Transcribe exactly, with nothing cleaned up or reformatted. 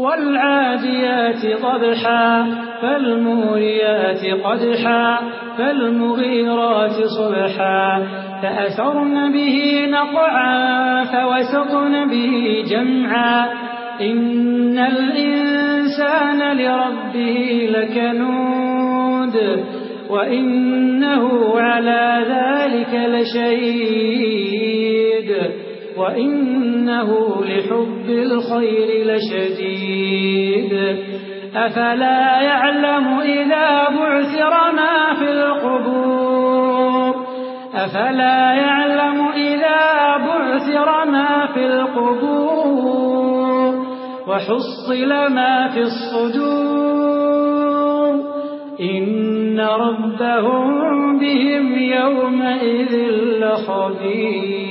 والعاديات ضبحا فالموريات قدحا فالمغيرات صبحا فأثرن به نقعا فوسطن به جمعا إن الإنسان لربه لكنود وإنه على ذلك لشهيد وإنه لحب الخير لشديد أفلا يعلم إذا بعثر ما في القبور أفلا يعلم إذا بعثر ما في القبور وحصل ما في الصدور إن ربهم بهم يومئذ لخبير